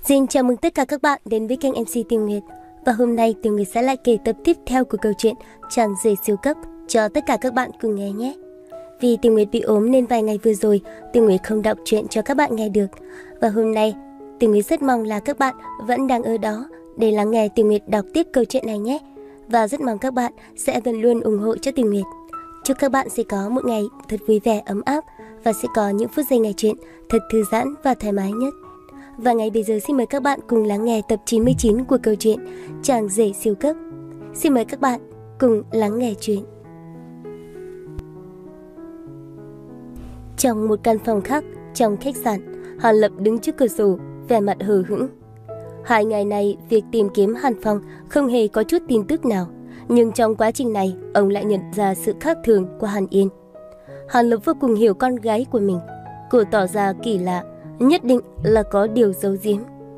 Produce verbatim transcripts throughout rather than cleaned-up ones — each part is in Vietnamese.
Xin chào mừng tất cả các bạn đến với kênh em xê Tiểu Nguyệt. Và hôm nay Tiểu Nguyệt sẽ lại kể tập tiếp theo của câu chuyện Chàng rể siêu cấp cho tất cả các bạn cùng nghe nhé. Vì Tiểu Nguyệt bị ốm nên vài ngày vừa rồi Tiểu Nguyệt không đọc truyện cho các bạn nghe được. Và hôm nay Tiểu Nguyệt rất mong là các bạn vẫn đang ở đó để lắng nghe Tiểu Nguyệt đọc tiếp câu chuyện này nhé. Và rất mong các bạn sẽ vẫn luôn ủng hộ cho Tiểu Nguyệt. Chúc các bạn sẽ có một ngày thật vui vẻ ấm áp và sẽ có những phút giây nghe chuyện thật thư giãn và thoải mái nhất. Và ngay bây giờ xin mời các bạn cùng lắng nghe tập chín mươi chín của câu chuyện Chàng rể siêu cấp. Xin mời các bạn cùng lắng nghe chuyện. Trong một căn phòng khác trong khách sạn, Hàn Lập đứng trước cửa sổ, vẻ mặt hờ hững. Hai ngày này, việc tìm kiếm Hàn Phong không hề có chút tin tức nào, nhưng trong quá trình này, ông lại nhận ra sự khác thường của Hàn Yên. Hàn Lập vô cùng hiểu con gái của mình, cô tỏ ra kỳ lạ, nhất định là có điều giấu giếm.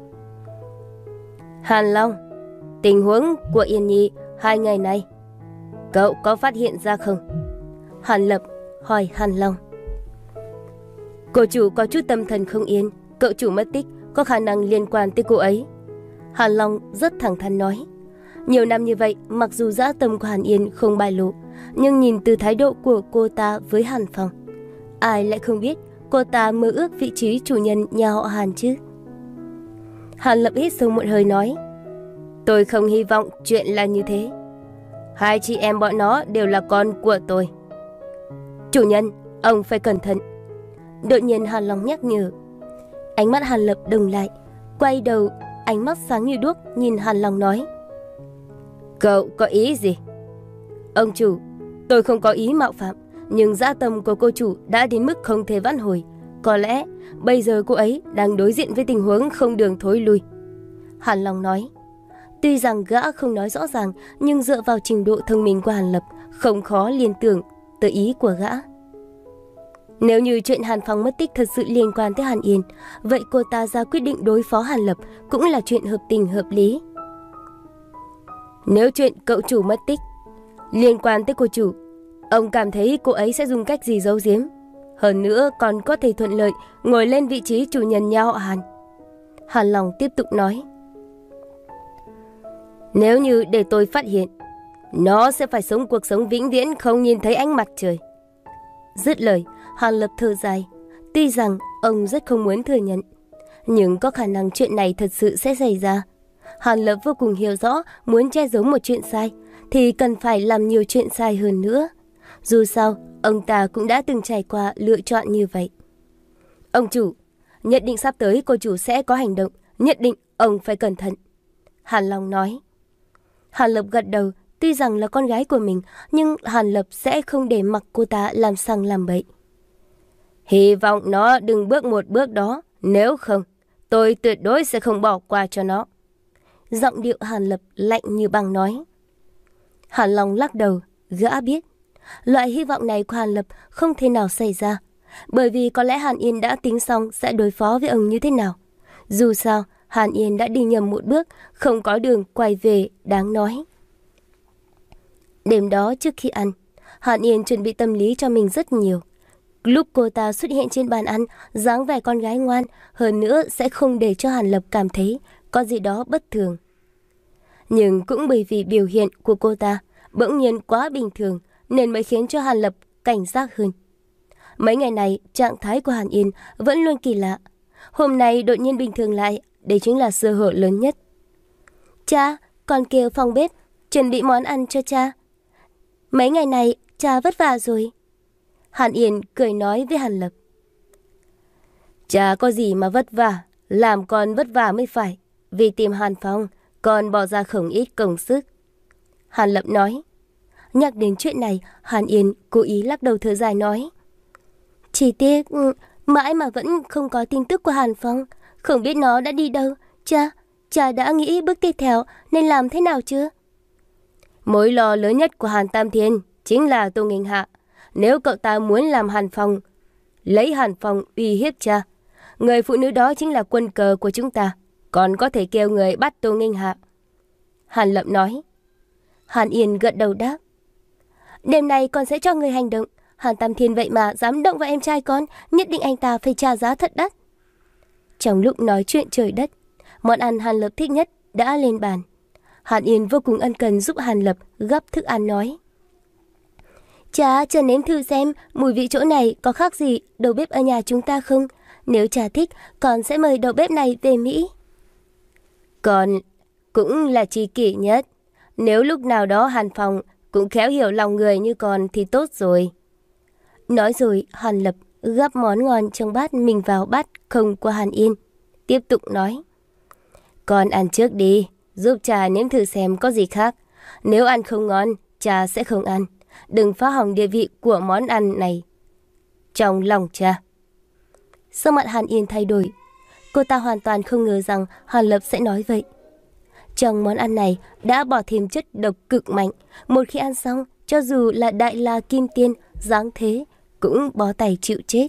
Hàn Long, tình huống của Yên Nhi hai ngày này, cậu có phát hiện ra không? Hàn Lập hỏi Hàn Long. Cô chủ có chút tâm thần không yên, cậu chủ mất tích có khả năng liên quan tới cô ấy. Hàn Long rất thẳng thắn nói. Nhiều năm như vậy, mặc dù dã tâm của Hàn Yên không bại lộ, nhưng nhìn từ thái độ của cô ta với Hàn Phong, ai lại không biết cô ta mơ ước vị trí chủ nhân nhà họ Hàn chứ? Hàn Lập hít sâu một hơi nói. Tôi không hy vọng chuyện là như thế. Hai chị em bọn nó đều là con của tôi. Chủ nhân, ông phải cẩn thận. Đột nhiên Hàn Long nhắc nhở. Ánh mắt Hàn Lập đồng lại, quay đầu, ánh mắt sáng như đuốc nhìn Hàn Long nói. Cậu có ý gì? Ông chủ, tôi không có ý mạo phạm, nhưng dã tâm của cô chủ đã đến mức không thể vãn hồi. Có lẽ bây giờ cô ấy đang đối diện với tình huống không đường thối lui. Hàn Long nói. Tuy rằng gã không nói rõ ràng, nhưng dựa vào trình độ thông minh của Hàn Lập, không khó liên tưởng tới ý của gã. Nếu như chuyện Hàn Phong mất tích thật sự liên quan tới Hàn Yên, vậy cô ta ra quyết định đối phó Hàn Lập cũng là chuyện hợp tình hợp lý. Nếu chuyện cậu chủ mất tích liên quan tới cô chủ, ông cảm thấy cô ấy sẽ dùng cách gì giấu giếm? Hơn nữa còn có thể thuận lợi ngồi lên vị trí chủ nhân nhà họ Hàn. Hàn Long tiếp tục nói. Nếu như để tôi phát hiện, nó sẽ phải sống cuộc sống vĩnh viễn không nhìn thấy ánh mặt trời. Dứt lời, Hàn Lập thở dài. Tuy rằng ông rất không muốn thừa nhận, nhưng có khả năng chuyện này thật sự sẽ xảy ra. Hàn Lập vô cùng hiểu rõ, muốn che giấu một chuyện sai thì cần phải làm nhiều chuyện sai hơn nữa. Dù sao, ông ta cũng đã từng trải qua lựa chọn như vậy. Ông chủ, nhất định sắp tới cô chủ sẽ có hành động, nhất định ông phải cẩn thận. Hàn Long nói. Hàn Lập gật đầu, tuy rằng là con gái của mình, nhưng Hàn Lập sẽ không để mặc cô ta làm sằng làm bậy. Hy vọng nó đừng bước một bước đó, nếu không, tôi tuyệt đối sẽ không bỏ qua cho nó. Giọng điệu Hàn Lập lạnh như băng nói. Hàn Long lắc đầu, gã biết. Loại hy vọng này của Hàn Lập không thể nào xảy ra, bởi vì có lẽ Hàn Yên đã tính xong sẽ đối phó với ông như thế nào. Dù sao, Hàn Yên đã đi nhầm một bước, không có đường quay về đáng nói. Đêm đó trước khi ăn, Hàn Yên chuẩn bị tâm lý cho mình rất nhiều. Lúc cô ta xuất hiện trên bàn ăn, dáng vẻ con gái ngoan, hơn nữa sẽ không để cho Hàn Lập cảm thấy có gì đó bất thường. Nhưng cũng bởi vì biểu hiện của cô ta bỗng nhiên quá bình thường, nên mới khiến cho Hàn Lập cảnh giác hơn. Mấy ngày này, trạng thái của Hàn Yên vẫn luôn kỳ lạ. Hôm nay đột nhiên bình thường lại, đây chính là sơ hở lớn nhất. Cha, con kêu phòng bếp chuẩn bị món ăn cho cha. Mấy ngày này, cha vất vả rồi. Hàn Yên cười nói với Hàn Lập. Cha có gì mà vất vả, làm con vất vả mới phải. Vì tìm Hàn Phong, con bỏ ra không ít công sức. Hàn Lập nói. Nhắc đến chuyện này, Hàn Yên cố ý lắc đầu thở dài nói. Chỉ tiếc, mãi mà vẫn không có tin tức của Hàn Phong. Không biết nó đã đi đâu. Cha, cha đã nghĩ bước tiếp theo nên làm thế nào chưa? Mối lo lớn nhất của Hàn Tam Thiên chính là Tô Nghênh Hạ. Nếu cậu ta muốn làm Hàn Phong, lấy Hàn Phong uy hiếp cha, người phụ nữ đó chính là quân cờ của chúng ta, còn có thể kêu người bắt Tô Nghênh Hạ. Hàn Lập nói. Hàn Yên gật đầu đáp. Đêm nay con sẽ cho người hành động. Hàn Tam Thiên vậy mà dám động vào em trai con, nhất định anh ta phải trả giá thật đắt. Trong lúc nói chuyện trời đất, Món ăn Hàn Lập thích nhất đã lên bàn. Hàn Yên vô cùng ân cần giúp Hàn Lập gắp thức ăn nói: Cha, cha nếm thử xem mùi vị chỗ này có khác gì đầu bếp ở nhà chúng ta không? Nếu cha thích, con sẽ mời đầu bếp này về Mỹ. Con cũng là tri kỷ nhất. Nếu lúc nào đó Hàn Phong cũng khéo hiểu lòng người như con thì tốt rồi. Nói rồi, Hàn Lập gắp món ngon trong bát mình vào bát không của Hàn Yên. Tiếp tục nói: Con ăn trước đi, giúp cha nếm thử xem có gì khác. Nếu ăn không ngon, cha sẽ không ăn. Đừng phá hỏng địa vị của món ăn này trong lòng cha. Sắc mặt Hàn Yên thay đổi. Cô ta hoàn toàn không ngờ rằng Hàn Lập sẽ nói vậy. Trong món ăn này đã bỏ thêm chất độc cực mạnh. Một khi ăn xong, cho dù là đại la kim tiên, dáng thế cũng bó tay chịu chết.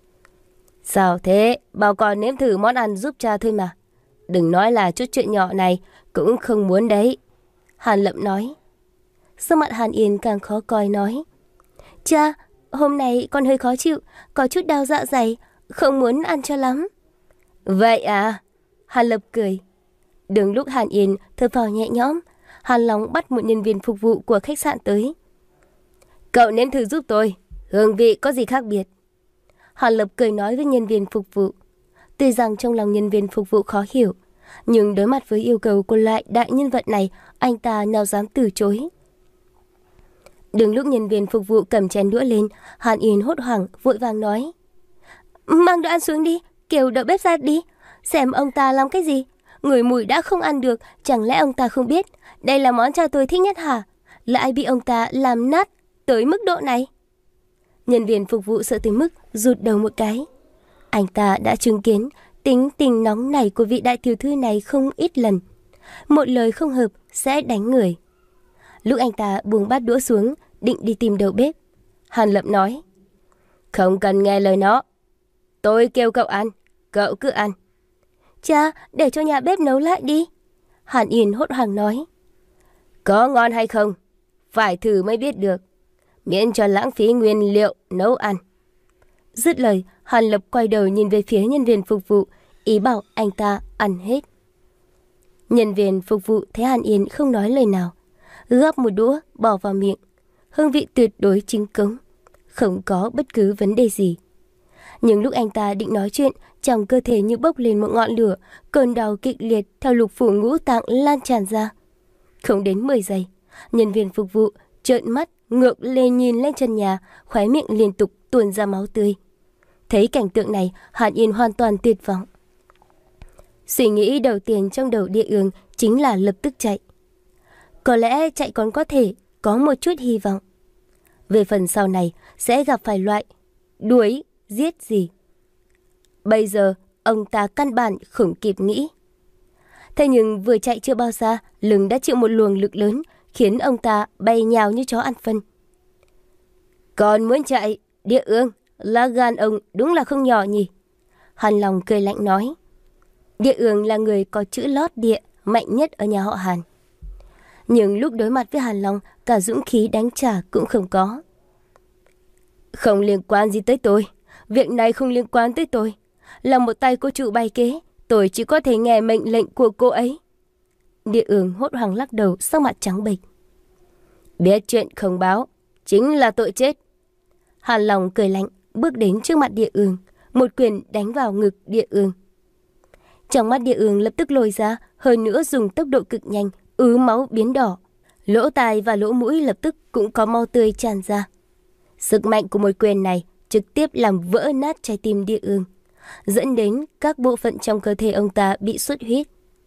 Sao thế? Bảo con nếm thử món ăn giúp cha thôi mà. Đừng nói là chút chuyện nhỏ này cũng không muốn đấy. Hàn Lập nói. Sắc mặt Hàn Yên càng khó coi nói: Cha, hôm nay con hơi khó chịu, có chút đau dạ dày, không muốn ăn cho lắm. Vậy à? Hàn Lập cười. Đúng lúc Hàn Yên thở phào nhẹ nhõm, Hàn Long bắt một nhân viên phục vụ của khách sạn tới. Cậu nếm thử giúp tôi, hương vị có gì khác biệt? Hàn Lập cười nói với nhân viên phục vụ. Tuy rằng trong lòng nhân viên phục vụ khó hiểu, nhưng đối mặt với yêu cầu của loại đại nhân vật này, anh ta nào dám từ chối. Đứng lúc nhân viên phục vụ cầm chén đũa lên, Hàn Yên hốt hoảng vội vàng nói: Mang đồ ăn xuống đi, kêu đầu bếp ra đi. Xem ông ta làm cái gì? Người mùi đã không ăn được, chẳng lẽ ông ta không biết đây là món cha tôi thích nhất hả? Lại bị ông ta làm nát tới mức độ này. Nhân viên phục vụ sợ tới mức rụt đầu một cái. Anh ta đã chứng kiến tính tình nóng nảy của vị đại tiểu thư này không ít lần. Một lời không hợp sẽ đánh người. Lúc anh ta buông bát đũa xuống, định đi tìm đầu bếp, Hàn Lập nói: Không cần nghe lời nó. Tôi kêu cậu ăn, cậu cứ ăn. Cha, để cho nhà bếp nấu lại đi. Hàn Yên hốt hoảng nói. Có ngon hay không, phải thử mới biết được, miễn cho lãng phí nguyên liệu nấu ăn. Dứt lời, Hàn Lập quay đầu nhìn về phía nhân viên phục vụ, ý bảo anh ta ăn hết. Nhân viên phục vụ thấy Hàn Yên không nói lời nào, gắp một đũa bỏ vào miệng. Hương vị tuyệt đối chính cống, không có bất cứ vấn đề gì. Nhưng lúc anh ta định nói chuyện, trong cơ thể như bốc lên một ngọn lửa, cơn đau kịch liệt theo lục phủ ngũ tạng lan tràn ra. Không đến mười giây, nhân viên phục vụ trợn mắt ngược lên nhìn lên chân nhà, khóe miệng liên tục tuôn ra máu tươi. Thấy cảnh tượng này, Hàn Yên hoàn toàn tuyệt vọng. Suy nghĩ đầu tiên trong đầu Địa Ương chính là lập tức chạy. Có lẽ chạy còn có thể có một chút hy vọng. Về phần sau này sẽ gặp phải loại đuổi, giết gì. Bây giờ ông ta căn bản không kịp nghĩ. Thế nhưng vừa chạy chưa bao xa, lưng đã chịu một luồng lực lớn, khiến ông ta bay nhào như chó ăn phân. Còn muốn chạy, Địa Ương, lá gan ông đúng là không nhỏ nhỉ? Hàn Long cười lạnh nói. Địa Ương là người có chữ lót địa mạnh nhất ở nhà họ Hàn. Nhưng lúc đối mặt với Hàn Long, cả dũng khí đánh trả cũng không có. Không liên quan gì tới tôi. Việc này không liên quan tới tôi. Là một tay cô chủ bày kế, tôi chỉ có thể nghe mệnh lệnh của cô ấy. Địa Ương hốt hoảng lắc đầu, sắc mặt trắng bệch. Biết chuyện không báo, chính là tội chết. Hàn Long cười lạnh, bước đến trước mặt Địa Ương, một quyền đánh vào ngực Địa Ương. Trong mắt Địa Ương lập tức lồi ra, hơn nữa dùng tốc độ cực nhanh, ứ máu biến đỏ. Lỗ tai và lỗ mũi lập tức cũng có máu tươi tràn ra. Sức mạnh của một quyền này trực tiếp làm vỡ nát trái tim Địa Ương, dẫn đến các bộ phận trong cơ thể ông ta bị xuất huyết.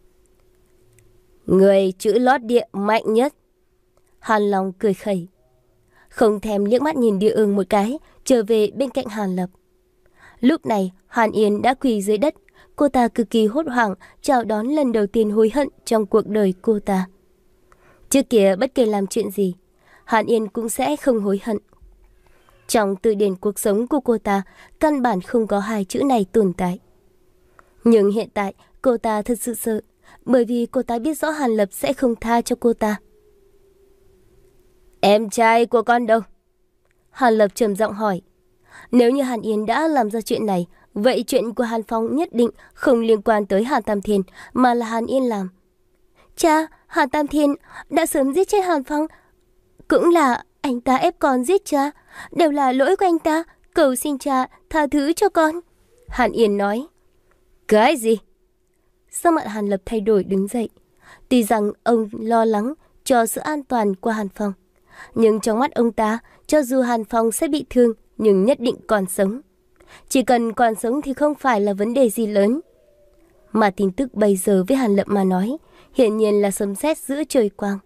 Người chữ lót địa mạnh nhất. Hàn Long cười khẩy, không thèm liếc mắt nhìn Địa Ương một cái, trở về bên cạnh Hàn Lập. Lúc này Hàn Yên đã quỳ dưới đất. Cô ta cực kỳ hốt hoảng chào đón lần đầu tiên hối hận trong cuộc đời cô ta. Trước kia bất kể làm chuyện gì, Hàn Yên cũng sẽ không hối hận. Trong từ điển cuộc sống của cô ta, căn bản không có hai chữ này tồn tại. Nhưng hiện tại cô ta thật sự sợ, bởi vì cô ta biết rõ Hàn Lập sẽ không tha cho cô ta. Em trai của con đâu? Hàn Lập trầm giọng hỏi. Nếu như Hàn Yên đã làm ra chuyện này, Vậy chuyện của Hàn Phong nhất định không liên quan tới Hàn Tam Thiên, mà là Hàn Yên làm. Cha, Hàn Tam Thiên đã sớm giết chết Hàn Phong. Cũng là anh ta ép con giết cha. Đều là lỗi của anh ta. Cầu xin cha tha thứ cho con. Hàn Yên nói. Cái gì? Sắc mặt Hàn Lập thay đổi đứng dậy. Tuy rằng ông lo lắng cho sự an toàn của Hàn Phong, nhưng trong mắt ông ta, cho dù Hàn Phong sẽ bị thương, nhưng nhất định còn sống. Chỉ cần còn sống thì không phải là vấn đề gì lớn. Mà tin tức bây giờ với Hàn Lập mà nói, hiển nhiên là sấm sét giữa trời quang.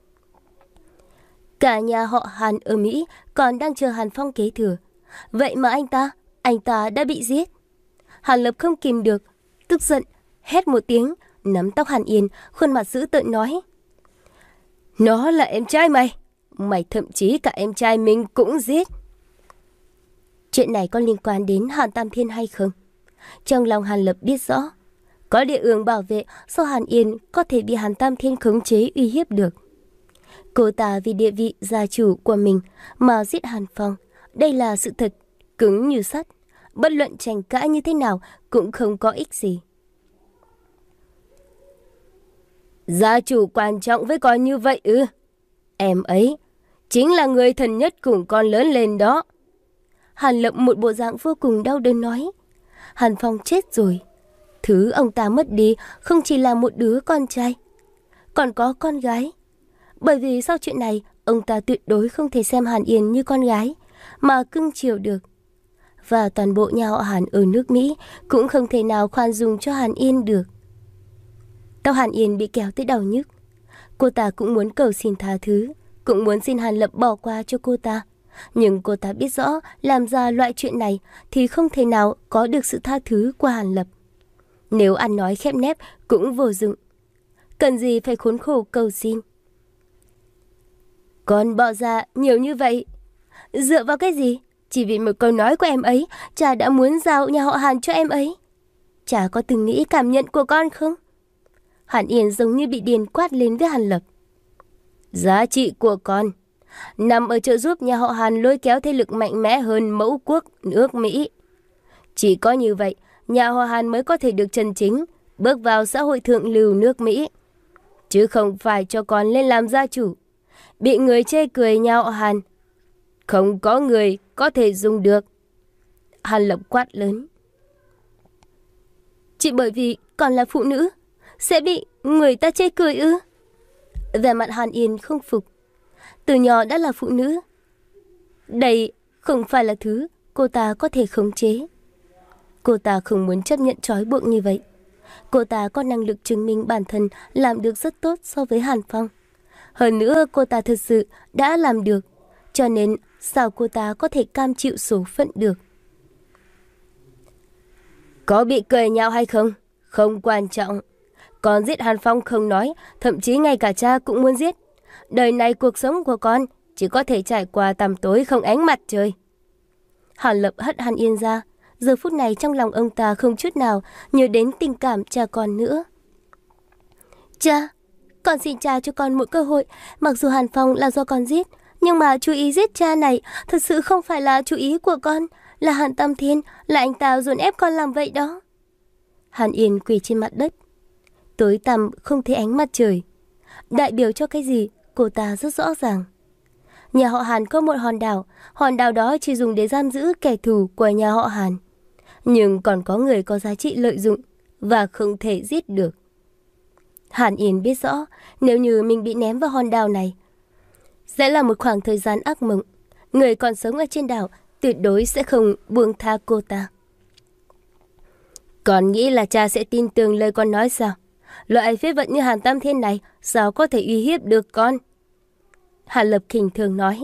Cả nhà họ Hàn ở Mỹ còn đang chờ Hàn Phong kế thừa. Vậy mà anh ta, anh ta đã bị giết. Hàn Lập không kìm được, tức giận, hét một tiếng, nắm tóc Hàn Yên, khuôn mặt dữ tợn nói. Nó là em trai mày. Mày thậm chí cả em trai mình cũng giết. Chuyện này có liên quan đến Hàn Tam Thiên hay không? Trong lòng Hàn Lập biết rõ, có địa ương bảo vệ, sao Hàn Yên có thể bị Hàn Tam Thiên khống chế uy hiếp được. Cô ta vì địa vị gia chủ của mình mà giết Hàn Phong. Đây là sự thật, cứng như sắt. Bất luận tranh cãi như thế nào cũng không có ích gì. Gia chủ quan trọng với con như vậy ư? Em ấy chính là người thân nhất cùng con lớn lên đó. Hàn Lập một bộ dạng vô cùng đau đớn nói. Hàn Phong chết rồi. Thứ ông ta mất đi không chỉ là một đứa con trai, còn có con gái. Bởi vì sau chuyện này, ông ta tuyệt đối không thể xem Hàn Yên như con gái, mà cưng chiều được. Và toàn bộ nhà họ Hàn ở nước Mỹ cũng không thể nào khoan dung cho Hàn Yên được. Tóc Hàn Yên bị kéo tới đau nhức. Cô ta cũng muốn cầu xin tha thứ, cũng muốn xin Hàn Lập bỏ qua cho cô ta. Nhưng cô ta biết rõ làm ra loại chuyện này thì không thể nào có được sự tha thứ của Hàn Lập. Nếu ăn nói khép nép cũng vô dụng. Cần gì phải khốn khổ cầu xin. Con bỏ ra nhiều như vậy, dựa vào cái gì? Chỉ vì một câu nói của em ấy, cha đã muốn giao nhà họ Hàn cho em ấy. Cha có từng nghĩ cảm nhận của con không? Hàn Yên giống như bị điên quát lên với Hàn Lập. Giá trị của con nằm ở trợ giúp nhà họ Hàn lôi kéo thế lực mạnh mẽ hơn mẫu quốc nước Mỹ. Chỉ có như vậy, nhà họ Hàn mới có thể được chân chính bước vào xã hội thượng lưu nước Mỹ. Chứ không phải cho con lên làm gia chủ, bị người chê cười nhà họ Hàn. Không có người có thể dùng được. Hàn Lập quát lớn. Chỉ bởi vì còn là phụ nữ sẽ bị người ta chê cười ư? Vẻ mặt Hàn Yên không phục. Từ nhỏ đã là phụ nữ. Đây không phải là thứ cô ta có thể khống chế. Cô ta không muốn chấp nhận trói buộc như vậy. Cô ta có năng lực chứng minh bản thân làm được rất tốt so với Hàn Phong. Hơn nữa cô ta thật sự đã làm được. Cho nên sao cô ta có thể cam chịu số phận được? Có bị cười nhạo hay không? Không quan trọng. Con giết Hàn Phong không nói, thậm chí ngay cả cha cũng muốn giết. Đời này cuộc sống của con chỉ có thể trải qua tăm tối không ánh mặt trời. Hàn Lập hất Hàn Yên ra. Giờ phút này trong lòng ông ta không chút nào nhớ đến tình cảm cha con nữa. Cha, con xin cha cho con một cơ hội. Mặc dù Hàn Phong là do con giết, nhưng mà chú ý giết cha này thật sự không phải là chú ý của con. Là Hàn Tam Thiên, là anh ta dồn ép con làm vậy đó. Hàn Yên quỳ trên mặt đất. Tối tăm không thấy ánh mặt trời. Đại biểu cho cái gì cô ta rất rõ ràng. Nhà họ Hàn có một hòn đảo. Hòn đảo đó chỉ dùng để giam giữ kẻ thù của nhà họ Hàn. Nhưng còn có người có giá trị lợi dụng và không thể giết được. Hàn Yên biết rõ nếu như mình bị ném vào hòn đảo này sẽ là một khoảng thời gian ác mộng. Người còn sống ở trên đảo tuyệt đối sẽ không buông tha cô ta. Con nghĩ là cha sẽ tin tưởng lời con nói sao? Loại phế vật như Hàn Tam Thiên này sao có thể uy hiếp được con? Hàn Lập khinh thường nói.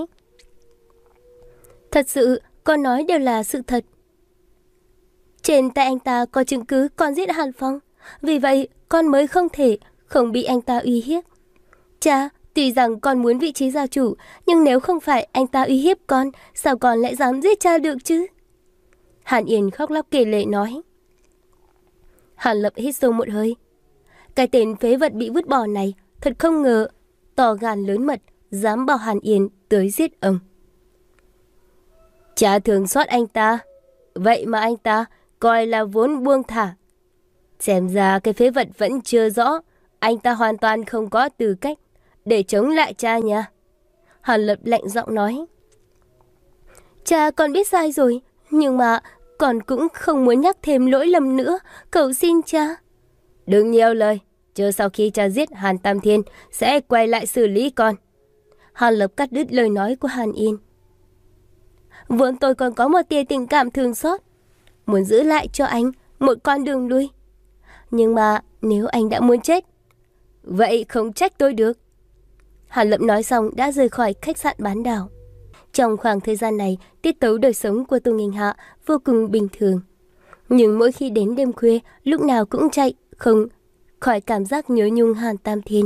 Thật sự con nói đều là sự thật. Trên tay anh ta có chứng cứ con giết Hàn Phong. Vì vậy con mới không thể không bị anh ta uy hiếp. Cha, tuy rằng con muốn vị trí gia chủ, nhưng nếu không phải anh ta uy hiếp con, sao con lại dám giết cha được chứ? Hàn Yên khóc lóc kể lệ nói. Hàn Lập hít sâu một hơi. Cái tên phế vật bị vứt bỏ này thật không ngờ to gan lớn mật dám bảo Hàn Yên tới giết ông. Cha thường xót anh ta, vậy mà anh ta coi là vốn buông thả. Xem ra cái phế vật vẫn chưa rõ, anh ta hoàn toàn không có tư cách để chống lại cha nha. Hàn Lập lạnh giọng nói. Cha con biết sai rồi, nhưng mà con cũng không muốn nhắc thêm lỗi lầm nữa, cầu xin cha. Đừng nhiều lời, chờ sau khi cha giết Hàn Tam Thiên sẽ quay lại xử lý con. Hàn Lập cắt đứt lời nói của Hàn Yên. Vốn tôi còn có một tia tình cảm thương xót, muốn giữ lại cho anh một con đường lui. Nhưng mà nếu anh đã muốn chết, vậy không trách tôi được. Hàn Lập nói xong đã rời khỏi khách sạn bán đảo. Trong khoảng thời gian này, tiết tấu đời sống của Tô Nghênh Hạ vô cùng bình thường. Nhưng mỗi khi đến đêm khuya, lúc nào cũng chạy, không khỏi cảm giác nhớ nhung Hàn Tam Thiên.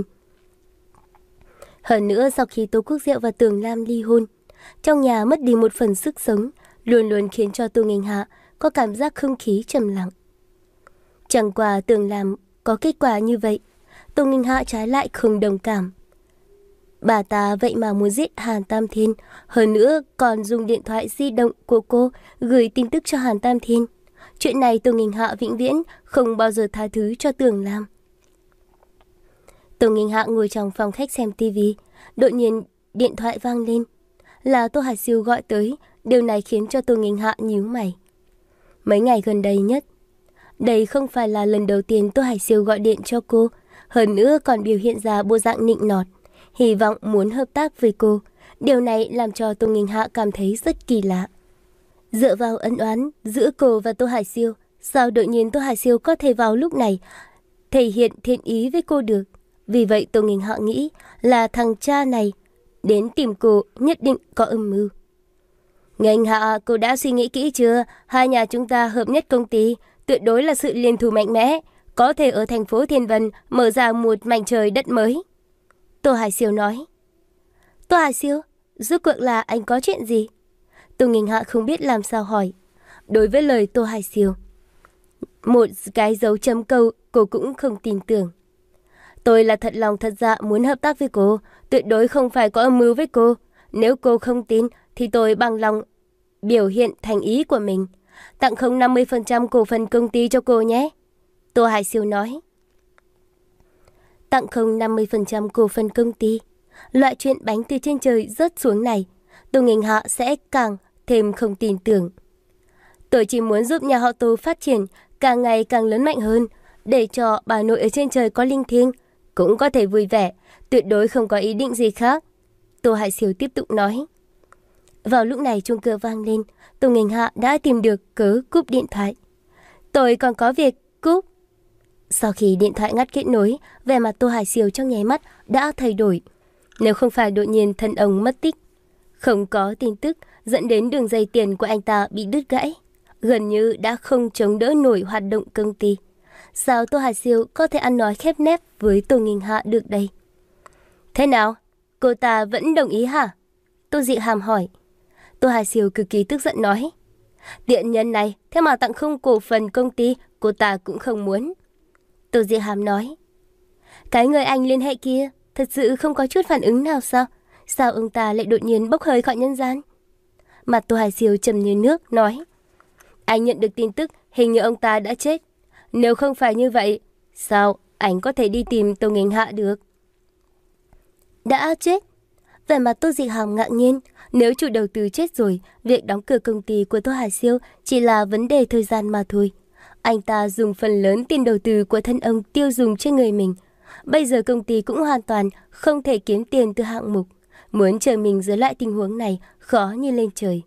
Hơn nữa, sau khi Tô Quốc Diệu và Tường Lam ly hôn, trong nhà mất đi một phần sức sống, luôn luôn khiến cho Tô Nghênh Hạ có cảm giác không khí trầm lặng. Chẳng qua Tường Lam có kết quả như vậy, Tô Nghênh Hạ trái lại không đồng cảm. Bà ta vậy mà muốn giết Hàn Tam Thiên, hơn nữa còn dùng điện thoại di động của cô gửi tin tức cho Hàn Tam Thiên. Chuyện này Tô Nghênh Hạ vĩnh viễn không bao giờ tha thứ cho Tường Lam. Tô Nghênh Hạ ngồi trong phòng khách xem tivi, đột nhiên điện thoại vang lên. Là Tô Hải Siêu gọi tới, điều này khiến cho Tô Nghênh Hạ nhíu mày. Mấy ngày gần đây nhất, đây không phải là lần đầu tiên Tô Hải Siêu gọi điện cho cô, hơn nữa còn biểu hiện ra bộ dạng nịnh nọt, hy vọng muốn hợp tác với cô. Điều này làm cho Tô Nghênh Hạ cảm thấy rất kỳ lạ. Dựa vào ân oán giữa cô và Tô Hải Siêu, sao đột nhiên Tô Hải Siêu có thể vào lúc này thể hiện thiện ý với cô được? Vì vậy Tô Nghênh Hạ nghĩ là thằng cha này đến tìm cô nhất định có âm mưu. Nghênh Hạ, cô đã suy nghĩ kỹ chưa? Hai nhà chúng ta hợp nhất công ty, tuyệt đối là sự liên thủ mạnh mẽ, có thể ở thành phố Thiên Vân mở ra một mảnh trời đất mới. Tô Hải Siêu nói. Tô Hải Siêu, rốt cuộc là anh có chuyện gì? Tô Nghênh Hạ không biết làm sao hỏi. Đối với lời Tô Hải Siêu, một cái dấu chấm câu cô cũng không tin tưởng. Tôi là thật lòng thật dạ muốn hợp tác với cô, tuyệt đối không phải có âm mưu với cô. Nếu cô không tin thì tôi bằng lòng biểu hiện thành ý của mình, tặng không năm mươi phần trăm cổ phần công ty cho cô nhé. Tô Hải Siêu nói. Tặng không năm mươi phần trăm cổ phần công ty. Loại chuyện bánh từ trên trời rớt xuống này, Tô Nghênh Hạ sẽ càng thêm không tin tưởng. Tôi chỉ muốn giúp nhà họ Tô phát triển càng ngày càng lớn mạnh hơn, để cho bà nội ở trên trời có linh thiêng cũng có thể vui vẻ, tuyệt đối không có ý định gì khác. Tô Hải Siêu tiếp tục nói. Vào lúc này chuông cửa vang lên, Tô Nghênh Hạ đã tìm được cớ cúp điện thoại. Tôi còn có việc, cúp. Sau khi điện thoại ngắt kết nối, vẻ mặt Tô Hải Siêu trong nháy mắt đã thay đổi. Nếu không phải đột nhiên thân ông mất tích, không có tin tức, dẫn đến đường dây tiền của anh ta bị đứt gãy, gần như đã không chống đỡ nổi hoạt động công ty, sao Tô Hải Siêu có thể ăn nói khép nép với Tô Nghênh Hạ được đây? Thế nào? Cô ta vẫn đồng ý hả? Tô Dị Hàm hỏi. Tô Hải Siêu cực kỳ tức giận nói. Tiện nhân này, thế mà tặng không cổ phần công ty, cô ta cũng không muốn. Tô Dị Hàm nói. Cái người anh liên hệ kia, thật sự không có chút phản ứng nào sao? Sao ông ta lại đột nhiên bốc hơi khỏi nhân gian? Mặt Tô Hải Siêu trầm như nước, nói. Anh nhận được tin tức hình như ông ta đã chết. Nếu không phải như vậy, sao anh có thể đi tìm Tô Nghênh Hạ được? Đã chết? Vẻ mặt Tô Dị Hàm ngạc nhiên. Nếu chủ đầu tư chết rồi, việc đóng cửa công ty của Tô Hải Siêu chỉ là vấn đề thời gian mà thôi. Anh ta dùng phần lớn tiền đầu tư của thân ông tiêu dùng trên người mình. Bây giờ công ty cũng hoàn toàn không thể kiếm tiền từ hạng mục. Muốn chờ mình dưới lại tình huống này khó như lên trời.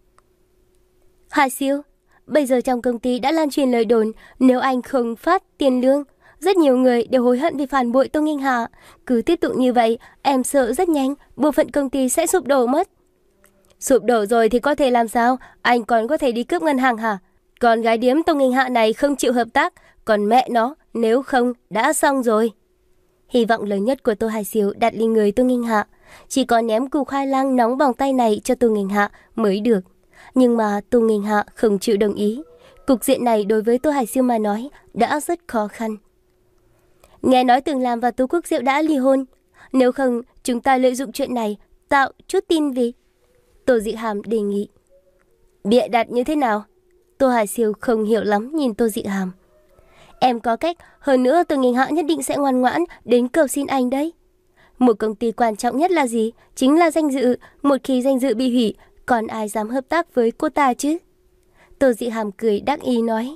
Hải Siêu, bây giờ trong công ty đã lan truyền lời đồn nếu anh không phát tiền lương, rất nhiều người đều hối hận vì phản bội Tô Nghênh Hạ. Cứ tiếp tục như vậy, em sợ rất nhanh bộ phận công ty sẽ sụp đổ mất. Sụp đổ rồi thì có thể làm sao? Anh còn có thể đi cướp ngân hàng hả? Còn gái điếm Tô Nghênh Hạ này không chịu hợp tác, còn mẹ nó, nếu không đã xong rồi. Hy vọng lớn nhất của Tô Hải Siêu đặt lên người Tô Nghênh Hạ, chỉ có ném củ khoai lang nóng bằng tay này cho Tô Nghênh Hạ mới được. Nhưng mà Tô Nghênh Hạ không chịu đồng ý. Cục diện này đối với Tô Hải Siêu mà nói đã rất khó khăn. Nghe nói Tường Lam và Tô Quốc Diệu đã ly hôn. Nếu không, chúng ta lợi dụng chuyện này tạo chút tin vì. Tô Dị Hàm đề nghị. Bịa đặt như thế nào? Tô Tô Hải Siêu không hiểu lắm nhìn Tô Dị Hàm. Em có cách, hơn nữa Tô Nghênh Hạ nhất định sẽ ngoan ngoãn đến cầu xin anh đấy. Một công ty quan trọng nhất là gì? Chính là danh dự. Một khi danh dự bị hủy, còn ai dám hợp tác với cô ta chứ? Tô Dị Hàm cười đắc ý nói.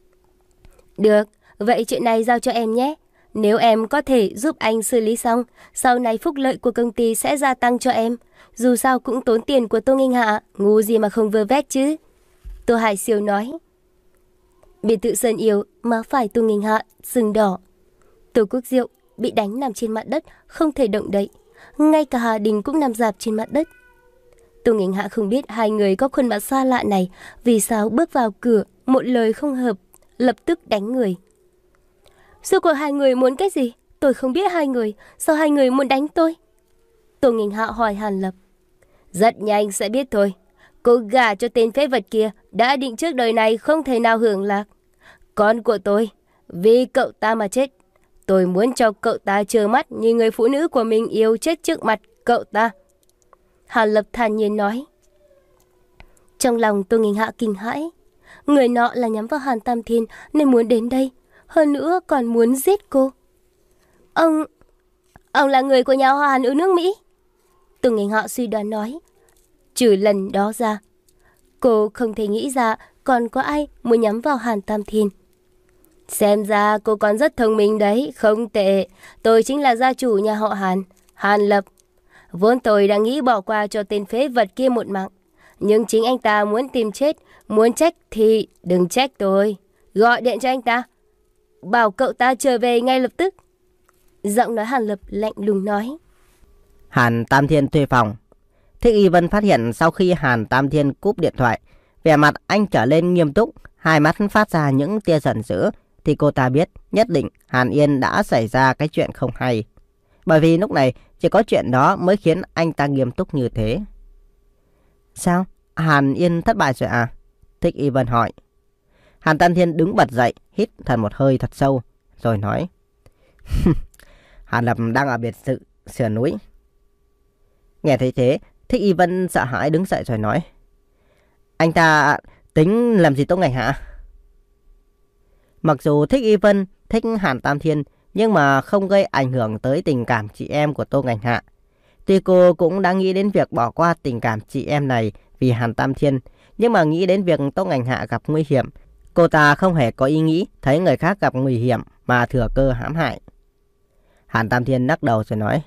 Được, vậy chuyện này giao cho em nhé. Nếu em có thể giúp anh xử lý xong, sau này phúc lợi của công ty sẽ gia tăng cho em. Dù sao cũng tốn tiền của Tô Nghênh Hạ, ngu gì mà không vơ vét chứ. Tô Hải Siêu nói. Biệt thự Sơn Yêu, má phải Tô Nghênh Hạ sưng đỏ. Tô Quốc Diệu bị đánh nằm trên mặt đất, không thể động đậy. Ngay cả Hà Đình cũng nằm rạp trên mặt đất. Tô Nghênh Hạ không biết hai người có khuôn mặt xa lạ này vì sao bước vào cửa một lời không hợp, lập tức đánh người. Rốt cuộc hai người muốn cái gì? Tôi không biết hai người, sao hai người muốn đánh tôi? Tô Nghênh Hạ hỏi Hàn Lập. Rất nhanh sẽ biết thôi. Cô gả cho tên phế vật kia đã định trước đời này không thể nào hưởng lạc. Con của tôi, vì cậu ta mà chết. Tôi muốn cho cậu ta trơ mắt như người phụ nữ của mình yêu chết trước mặt cậu ta. Hàn Lập thản nhiên nói. Trong lòng Tô Nghênh Hạ kinh hãi. Người nọ là nhắm vào Hàn Tam Thiên nên muốn đến đây. Hơn nữa còn muốn giết cô. Ông... Ông là người của nhà họ Hàn ở nước Mỹ. Tô Nghênh Hạ suy đoán nói. Trừ lần đó ra, cô không thể nghĩ ra còn có ai muốn nhắm vào Hàn Tam Thiên. Xem ra cô còn rất thông minh đấy, không tệ. Tôi chính là gia chủ nhà họ Hàn, Hàn Lập. Vốn tôi đang nghĩ bỏ qua cho tên phế vật kia một mạng. Nhưng chính anh ta muốn tìm chết, muốn trách thì đừng trách tôi. Gọi điện cho anh ta, bảo cậu ta trở về ngay lập tức. Giọng nói Hàn Lập lạnh lùng nói. Hàn Tam Thiên thuê phòng. Thích Y Vân phát hiện sau khi Hàn Tam Thiên cúp điện thoại, vẻ mặt anh trở lên nghiêm túc, hai mắt phát ra những tia giận dữ, thì cô ta biết nhất định Hàn Yên đã xảy ra cái chuyện không hay. Bởi vì lúc này chỉ có chuyện đó mới khiến anh ta nghiêm túc như thế. Sao? Hàn Yên thất bại rồi à? Thích Y Vân hỏi. Hàn Tam Thiên đứng bật dậy, hít thật một hơi thật sâu, rồi nói. Hàn Lập đang ở biệt thự sườn núi. Nghe thấy thế, Thích Y Vân sợ hãi đứng dậy rồi nói. Anh ta tính làm gì Tô Nghênh Hạ? Mặc dù Thích Y Vân thích Hàn Tam Thiên, nhưng mà không gây ảnh hưởng tới tình cảm chị em của Tô Nghênh Hạ. Tuy cô cũng đã nghĩ đến việc bỏ qua tình cảm chị em này vì Hàn Tam Thiên, nhưng mà nghĩ đến việc Tô Nghênh Hạ gặp nguy hiểm, cô ta không hề có ý nghĩ thấy người khác gặp nguy hiểm mà thừa cơ hãm hại. Hàn Tam Thiên lắc đầu rồi nói.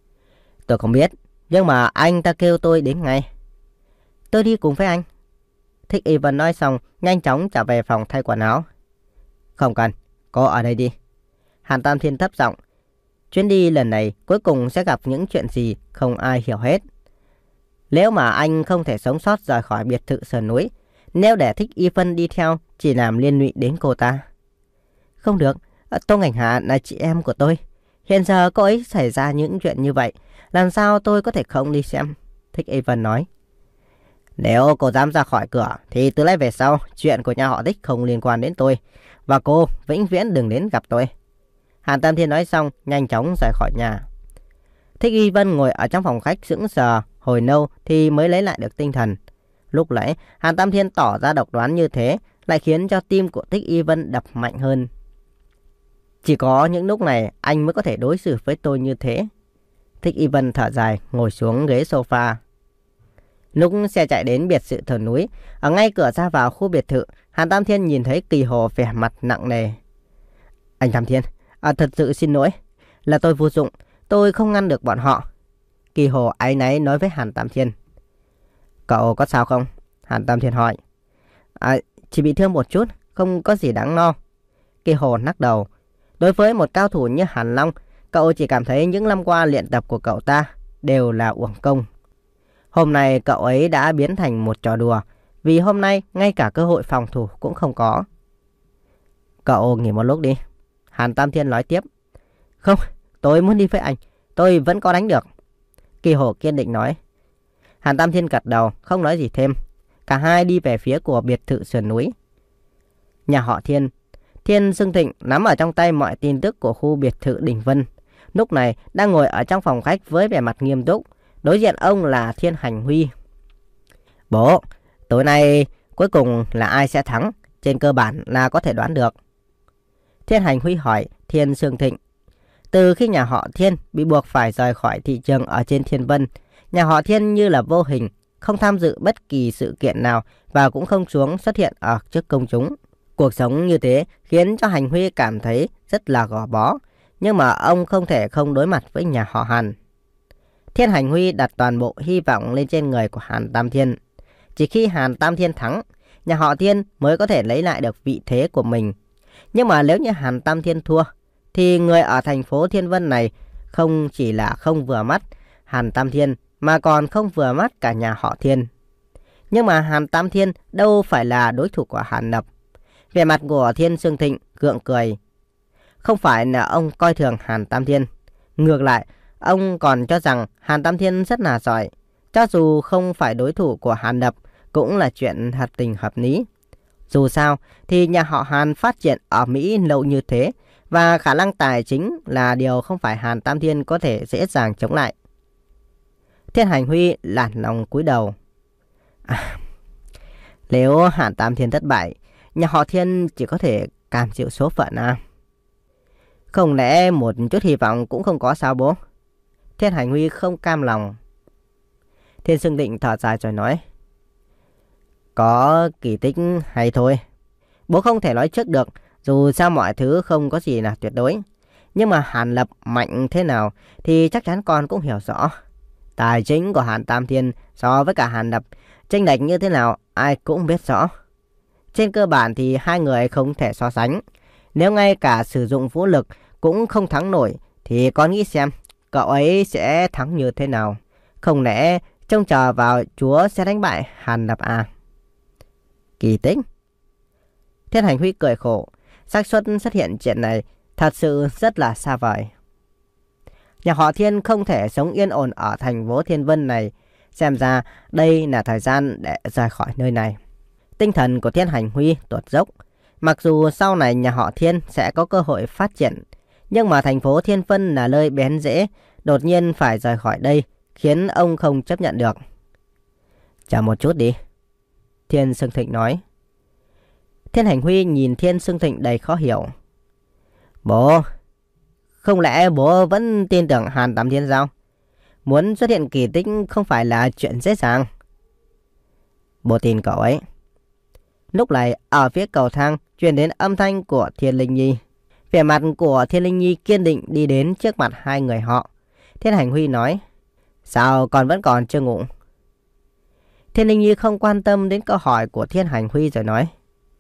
Tôi không biết, nhưng mà anh ta kêu tôi đến ngay. Tôi đi cùng với anh. Thích Y Vân nói xong, nhanh chóng trở về phòng thay quần áo. Không cần, cô ở đây đi. Hàn Tam Thiên thấp giọng. Chuyến đi lần này cuối cùng sẽ gặp những chuyện gì không ai hiểu hết. Nếu mà anh không thể sống sót rời khỏi biệt thự sườn núi, nếu để Thích Y Vân đi theo chỉ làm liên lụy đến cô ta. Không được, Tô Nghênh Hạ là chị em của tôi. Hiện giờ cô ấy xảy ra những chuyện như vậy, làm sao tôi có thể không đi xem? Thích Y Vân nói. Nếu cô dám ra khỏi cửa thì từ nay về sau chuyện của nhà họ Thích không liên quan đến tôi. Và cô vĩnh viễn đừng đến gặp tôi. Hàn Tam Thiên nói xong nhanh chóng rời khỏi nhà. Thích Y Vân ngồi ở trong phòng khách sững sờ hồi lâu thì mới lấy lại được tinh thần. Lúc nãy Hàn Tam Thiên tỏ ra độc đoán như thế lại khiến cho tim của Thích Y Vân đập mạnh hơn. Chỉ có những lúc này anh mới có thể đối xử với tôi như thế. Thích Y Vân thở dài ngồi xuống ghế sofa. Lúc xe chạy đến biệt thự sườn núi, ở ngay cửa ra vào khu biệt thự, Hàn Tam Thiên nhìn thấy Kỳ Hồ vẻ mặt nặng nề. Anh Tam Thiên, à, thật sự xin lỗi, là tôi vô dụng, tôi không ngăn được bọn họ. Kỳ Hồ áy náy nói với Hàn Tam Thiên. Cậu có sao không? Hàn Tam Thiên hỏi. À, chỉ bị thương một chút, không có gì đáng lo. Kỳ Hồ lắc đầu. Đối với một cao thủ như Hàn Long, cậu chỉ cảm thấy những năm qua luyện tập của cậu ta đều là uổng công. Hôm nay cậu ấy đã biến thành một trò đùa, vì hôm nay ngay cả cơ hội phòng thủ cũng không có. Cậu nghỉ một lúc đi. Hàn Tam Thiên nói tiếp. Không, tôi muốn đi với anh, tôi vẫn có đánh được. Kỳ Hồ kiên định nói. Hàn Tam Thiên gật đầu, không nói gì thêm. Cả hai đi về phía của biệt thự sườn núi. Nhà họ Thiên. Thiên Xưng Thịnh nắm ở trong tay mọi tin tức của khu biệt thự Đình Vân. Lúc này đang ngồi ở trong phòng khách với vẻ mặt nghiêm túc. Đối diện ông là Thiên Hành Huy. Bố, tối nay Cuối cùng là ai sẽ thắng, trên cơ bản là có thể đoán được. Thiên Hành Huy hỏi Thiên Sương Thịnh. Từ khi nhà họ Thiên bị buộc phải rời khỏi thị trường ở trên Thiên Vân, nhà họ Thiên như là vô hình, không tham dự bất kỳ sự kiện nào và cũng không xuống xuất hiện ở trước công chúng. Cuộc sống như thế khiến cho Hành Huy cảm thấy rất là gò bó, nhưng mà ông không thể không đối mặt với nhà họ Hàn. Thiên Hành Huy đặt toàn bộ hy vọng lên trên người của Hàn Tam Thiên. Chỉ khi Hàn Tam Thiên thắng, nhà họ Thiên mới có thể lấy lại được vị thế của mình. Nhưng mà nếu như Hàn Tam Thiên thua, thì người ở thành phố Thiên Vân này không chỉ là không vừa mắt Hàn Tam Thiên, mà còn không vừa mắt cả nhà họ Thiên. Nhưng mà Hàn Tam Thiên đâu phải là đối thủ của Hàn Lập. Vẻ mặt của Thiên Sương Thịnh gượng cười. Không phải là ông coi thường Hàn Tam Thiên. Ngược lại, ông còn cho rằng Hàn Tam Thiên rất là giỏi. Cho dù không phải đối thủ của Hàn Lập, cũng là chuyện hợp tình hợp lý. Dù sao thì nhà họ Hàn phát triển ở Mỹ lâu như thế, và khả năng tài chính là điều không phải Hàn Tam Thiên có thể dễ dàng chống lại. Thiên Hành Huy lản lòng cúi đầu. À, nếu Hàn Tam Thiên thất bại, nhà họ Thiên chỉ có thể cam chịu số phận à? Không lẽ một chút hy vọng cũng không có sao bố? Thiên Hành Huy không cam lòng. Thiên Sương Thịnh thở dài rồi nói. Có kỳ tích hay thôi. Bố không thể nói trước được, dù sao mọi thứ không có gì là tuyệt đối. Nhưng mà Hàn Lập mạnh thế nào thì chắc chắn con cũng hiểu rõ. Tài chính của Hàn Tam Thiên so với cả Hàn Lập chênh lệch như thế nào ai cũng biết rõ. Trên cơ bản thì hai người không thể so sánh. Nếu ngay cả sử dụng vũ lực cũng không thắng nổi, thì con nghĩ xem cậu ấy sẽ thắng như thế nào. Không lẽ trông chờ vào chúa sẽ đánh bại Hàn Lập à? Kỳ tích. Thiên Hành Huy cười khổ. Xác suất xuất hiện chuyện này thật sự rất là xa vời. Nhà họ Thiên không thể sống yên ổn ở thành phố Thiên Vân này. Xem ra đây là thời gian để rời khỏi nơi này. Tinh thần của Thiên Hành Huy tuột dốc. Mặc dù sau này nhà họ Thiên sẽ có cơ hội phát triển, nhưng mà thành phố Thiên Vân là nơi bén rễ, đột nhiên phải rời khỏi đây khiến ông không chấp nhận được. Chờ một chút đi, Thiên Sương Thịnh nói. Thiên Hành Huy nhìn Thiên Sương Thịnh đầy khó hiểu. Bố, không lẽ bố vẫn tin tưởng Hàn Tam Thiên sao? Muốn xuất hiện kỳ tích không phải là chuyện dễ dàng. Bố tin cậu ấy. Lúc này ở phía cầu thang truyền đến âm thanh của Thiên Linh Nhi. Vẻ mặt của Thiên Linh Nhi kiên định đi đến trước mặt hai người họ. Thiên Hành Huy nói. Sao con vẫn còn chưa ngủ? Thiên Linh Nhi không quan tâm đến câu hỏi của Thiên Hành Huy rồi nói.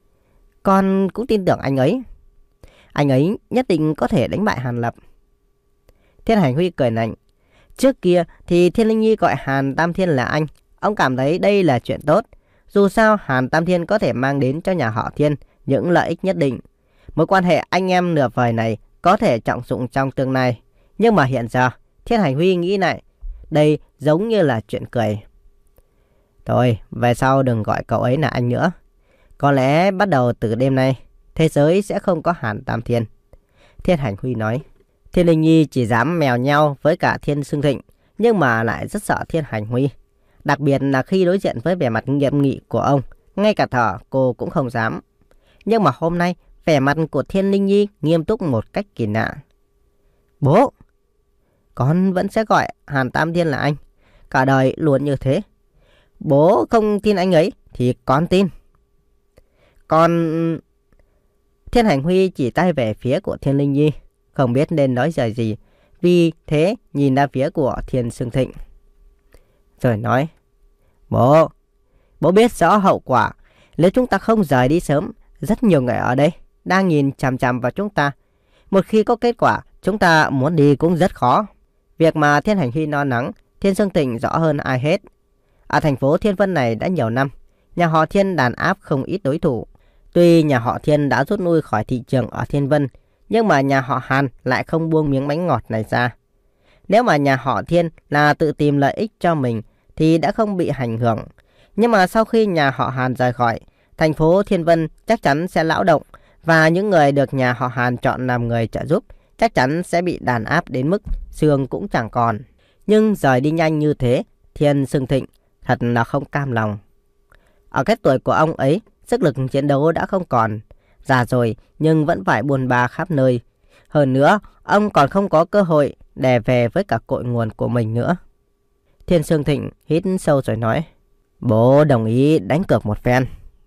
Con cũng tin tưởng anh ấy. Anh ấy nhất định có thể đánh bại Hàn Lập. Thiên Hành Huy cười lạnh. Trước kia thì Thiên Linh Nhi gọi Hàn Tam Thiên là anh. Ông cảm thấy đây là chuyện tốt. Dù sao Hàn Tam Thiên có thể mang đến cho nhà họ Thiên những lợi ích nhất định. Mối quan hệ anh em nửa vời này có thể trọng dụng trong tương lai. Nhưng mà hiện giờ Thiên Hành Huy nghĩ lại, đây giống như là chuyện cười. Thôi, về sau đừng gọi cậu ấy là anh nữa. Có lẽ bắt đầu từ đêm nay thế giới sẽ không có Hàn Tam Thiên. Thiên Hành Huy nói. Thiên Linh Nhi chỉ dám mèo nhau với cả Thiên Sương Thịnh, nhưng mà lại rất sợ Thiên Hành Huy. Đặc biệt là khi đối diện với vẻ mặt nghiêm nghị của ông, ngay cả thở cô cũng không dám. Nhưng mà hôm nay vẻ mặt của Thiên Linh Nhi nghiêm túc một cách kỳ lạ. Bố, con vẫn sẽ gọi Hàn Tam Thiên là anh, cả đời luôn như thế. Bố không tin anh ấy thì con tin. Con... Thiên Hành Huy chỉ tay về phía của Thiên Linh Nhi, không biết nên nói lời gì, vì thế nhìn ra phía của Thiên Sương Thịnh. Rồi nói. Bố, bố biết rõ hậu quả. Nếu chúng ta không rời đi sớm, rất nhiều người ở đây đang nhìn chằm chằm vào chúng ta. Một khi có kết quả, chúng ta muốn đi cũng rất khó. Việc mà Thiên Hành Huy lo lắng, Thiên Sương Thịnh rõ hơn ai hết. Ở thành phố Thiên Vân này đã nhiều năm, nhà họ Thiên đàn áp không ít đối thủ. Tuy nhà họ Thiên đã rút lui khỏi thị trường ở Thiên Vân, nhưng mà nhà họ Hàn lại không buông miếng bánh ngọt này ra. Nếu mà nhà họ Thiên là tự tìm lợi ích cho mình thì đã không bị ảnh hưởng. Nhưng mà sau khi nhà họ Hàn rời khỏi, thành phố Thiên Vân chắc chắn sẽ lão động, và những người được nhà họ Hàn chọn làm người trợ giúp chắc chắn sẽ bị đàn áp đến mức xương cũng chẳng còn. Nhưng rời đi nhanh như thế, Thiên Sương Thịnh thật là không cam lòng. Ở cái tuổi của ông ấy, sức lực chiến đấu đã không còn. Già rồi nhưng vẫn phải buôn ba khắp nơi. Hơn nữa, ông còn không có cơ hội để về với cả cội nguồn của mình nữa. Thiên Sương Thịnh hít sâu rồi nói, bố đồng ý đánh cược một phen.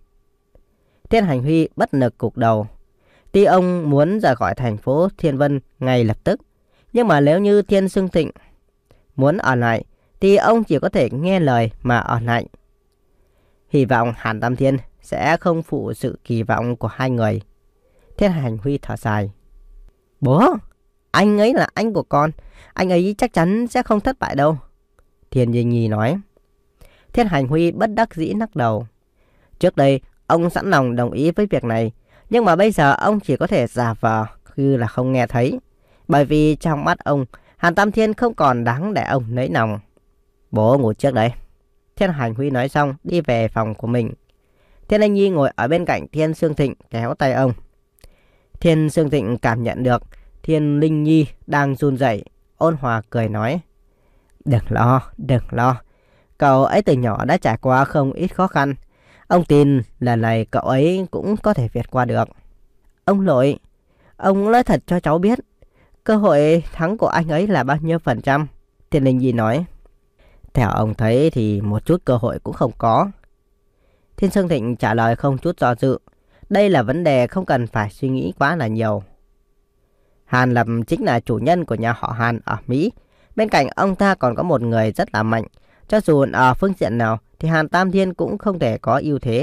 Thiên Hành Huy bất lực gục đầu. Tuy ông muốn rời khỏi thành phố Thiên Vân ngay lập tức, nhưng mà nếu như Thiên Sương Thịnh muốn ở lại thì ông chỉ có thể nghe lời mà ở lại. Hy vọng Hàn Tam Thiên sẽ không phụ sự kỳ vọng của hai người. Thiên Hành Huy thở dài. Bố, anh ấy là anh của con, anh ấy chắc chắn sẽ không thất bại đâu. Thiên Nhi Nhi nói. Thiên Hành Huy bất đắc dĩ lắc đầu. Trước đây ông sẵn lòng đồng ý với việc này, nhưng mà bây giờ ông chỉ có thể giả vờ như là không nghe thấy. Bởi vì trong mắt ông, Hàn Tam Thiên không còn đáng để ông lấy lòng. Bố ngủ trước đấy. Thiên Hành Huy nói xong đi về phòng của mình. Thiên Linh Nhi ngồi ở bên cạnh Thiên Sương Thịnh kéo tay ông. Thiên Sương Thịnh cảm nhận được Thiên Linh Nhi đang run rẩy, ôn hòa cười nói. Đừng lo, đừng lo. Cậu ấy từ nhỏ đã trải qua không ít khó khăn. Ông tin lần này cậu ấy cũng có thể vượt qua được. Ông nội, ông nói thật cho cháu biết, cơ hội thắng của anh ấy là bao nhiêu phần trăm? Thiên Linh Nhi nói. Theo ông thấy thì một chút cơ hội cũng không có. Thiên Sương Thịnh trả lời không chút do dự. Đây là vấn đề không cần phải suy nghĩ quá là nhiều. Hàn Lập chính là chủ nhân của nhà họ Hàn ở Mỹ. Bên cạnh ông ta còn có một người rất là mạnh. Cho dù ở phương diện nào thì Hàn Tam Thiên cũng không thể có ưu thế.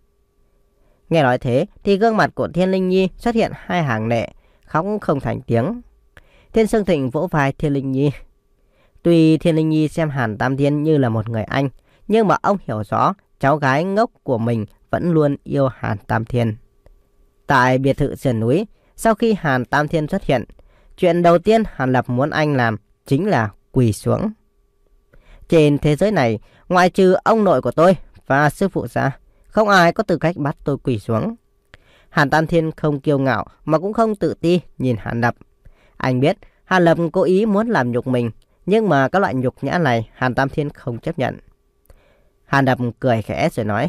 Nghe nói thế thì gương mặt của Thiên Linh Nhi xuất hiện hai hàng lệ, khóc không thành tiếng. Thiên Sương Thịnh vỗ vai Thiên Linh Nhi. Tuy Thiên Linh Nhi xem Hàn Tam Thiên như là một người anh, nhưng mà ông hiểu rõ cháu gái ngốc của mình vẫn luôn yêu Hàn Tam Thiên. Tại biệt thự sườn núi, sau khi Hàn Tam Thiên xuất hiện, chuyện đầu tiên Hàn Lập muốn anh làm chính là quỳ xuống. Trên thế giới này, ngoại trừ ông nội của tôi và sư phụ ra, không ai có tư cách bắt tôi quỳ xuống. Hàn Tam Thiên không kiêu ngạo mà cũng không tự ti nhìn Hàn Lập. Anh biết Hàn Lập cố ý muốn làm nhục mình, nhưng mà các loại nhục nhã này Hàn Tam Thiên không chấp nhận. Hàn Lập cười khẽ rồi nói.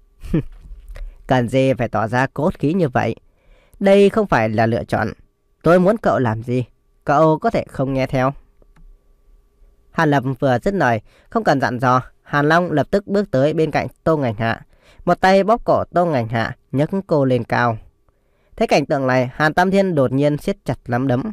Cần gì phải tỏ ra cốt khí như vậy? Đây không phải là lựa chọn. Tôi muốn cậu làm gì, cậu có thể không nghe theo. Hàn Lập vừa dứt lời, không cần dặn dò, Hàn Long lập tức bước tới bên cạnh Tô Ngành Hạ. Một tay bóp cổ Tô Ngành Hạ, nhấc cô lên cao. Thấy cảnh tượng này, Hàn Tam Thiên đột nhiên siết chặt nắm đấm.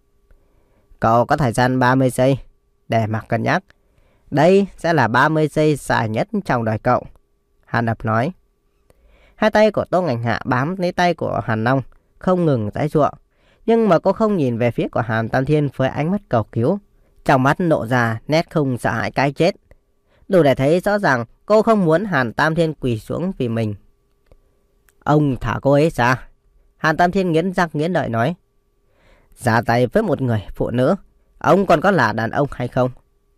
Cậu có thời gian ba mươi giây để mà cân nhắc. Đây sẽ là ba mươi giây dài nhất trong đời cậu, Hàn Lập nói. Hai tay của Tô Ngành Hạ bám lấy tay của Hàn Long, không ngừng giãy giụa. Nhưng mà cô không nhìn về phía của Hàn Tam Thiên với ánh mắt cầu cứu. Trong mắt lộ ra nét không sợ hãi cái chết. Đủ để thấy rõ ràng cô không muốn Hàn Tam Thiên quỳ xuống vì mình. Ông thả cô ấy ra. Hàn Tam Thiên nghiến răng nghiến lợi nói. Ra tay với một người phụ nữ, ông còn có là đàn ông hay không?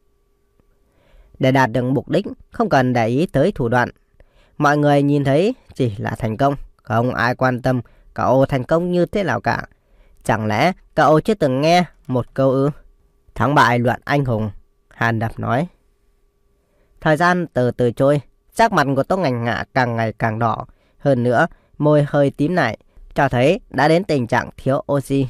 Để đạt được mục đích, không cần để ý tới thủ đoạn. Mọi người nhìn thấy chỉ là thành công, không ai quan tâm cậu thành công như thế nào cả. Chẳng lẽ cậu chưa từng nghe một câu ư? Thắng bại luận anh hùng, Hàn Lập nói. Thời gian từ từ trôi, sắc mặt của Tô Ngành Hạ càng ngày càng đỏ. Hơn nữa, môi hơi tím lại, cho thấy đã đến tình trạng thiếu oxy.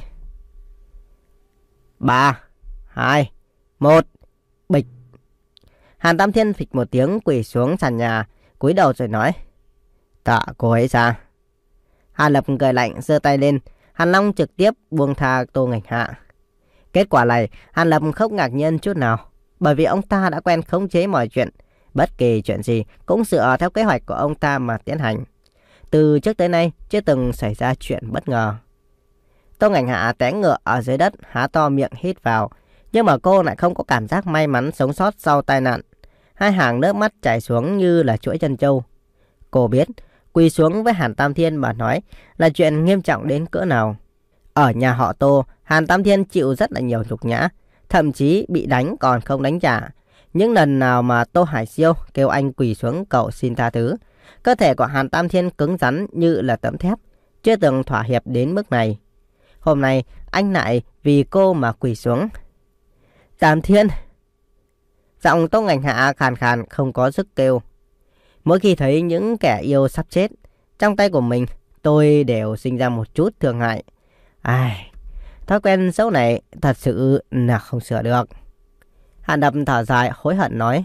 Ba, hai, một, bịch. Hàn Tam Thiên phịch một tiếng quỳ xuống sàn nhà, cúi đầu rồi nói. Tạ cô ấy ra. Hàn Lập cười lạnh giơ tay lên, Hàn Long trực tiếp buông tha Tô Ngành Hạ. Kết quả này, Hàn Lập không ngạc nhiên chút nào, bởi vì ông ta đã quen khống chế mọi chuyện. Bất kỳ chuyện gì cũng dựa theo kế hoạch của ông ta mà tiến hành. Từ trước tới nay chưa từng xảy ra chuyện bất ngờ. Tô Ngành Hạ té ngựa ở dưới đất, há to miệng hít vào, nhưng mà cô lại không có cảm giác may mắn sống sót sau tai nạn. Hai hàng nước mắt chảy xuống như là chuỗi chân trâu. Cô biết quỳ xuống với Hàn Tam Thiên mà nói là chuyện nghiêm trọng đến cỡ nào. Ở nhà họ Tô, Hàn Tam Thiên chịu rất là nhiều nhục nhã, thậm chí bị đánh còn không đánh trả. Những lần nào mà Tô Hải Siêu kêu anh quỳ xuống cầu xin tha thứ, cơ thể của Hàn Tam Thiên cứng rắn như là tấm thép, chưa từng thỏa hiệp đến mức này. Hôm nay anh lại vì cô mà quỳ xuống. Tam Thiên. Giọng Tô Ngành Hạ khàn khàn không có sức kêu. Mỗi khi thấy những kẻ yêu sắp chết trong tay của mình, tôi đều sinh ra một chút thương hại. Ai, thói quen xấu này thật sự là không sửa được. Hàn Lập thở dài hối hận nói.